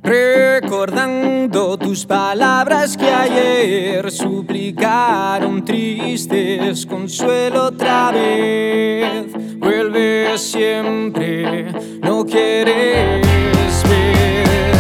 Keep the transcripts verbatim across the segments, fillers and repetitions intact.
Recordando tus palabras que ayer suplicaron tristes consuelo otra vez. Vuelve siempre, no quieres ver.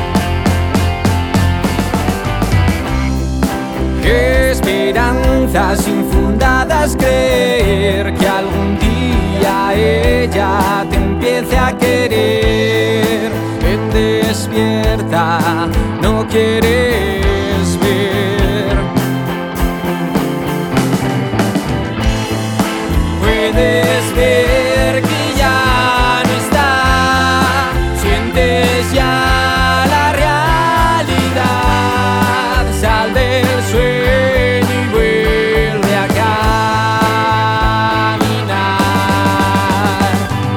Esperanzas infundadas, creer que algún día ella te empiece a querer. Ven, despierta, no quieres ver. Puedes ver que ya no está, sientes ya la realidad. Sal del sueño y vuelve a caminar.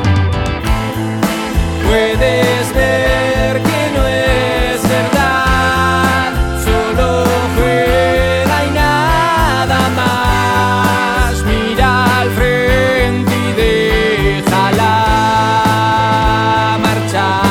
Puedes ver que no es verdad, solo juega y nada más. Mira al frente y déjala marchar.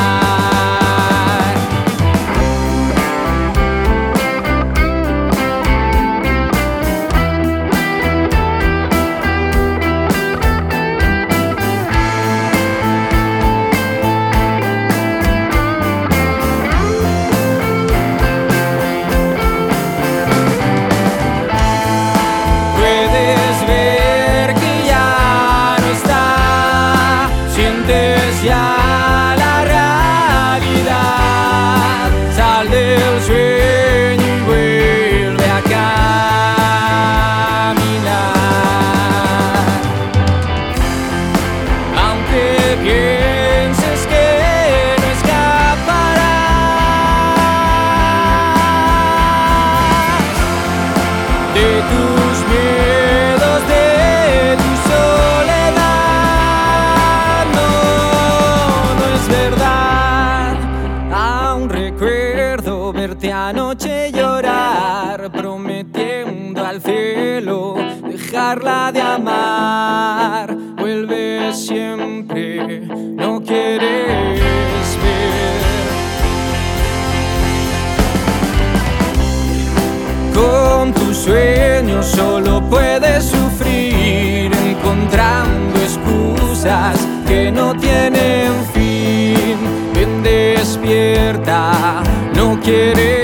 Puedes ver que ya no está, sientes ya la realidad. Sal del sueño y vuelve a caminar. Aunque pienses que no escaparás de tus miedos, de tu soledad, no, no es verdad. Aún recuerdo verte anoche llorar, prometiendo al cielo dejarla de amar. Vuelve siempre, no quieres ver. Con tus sueños solo puedes sufrir, encontrando excusas que no tienen fin. Ven, despierta, no quieres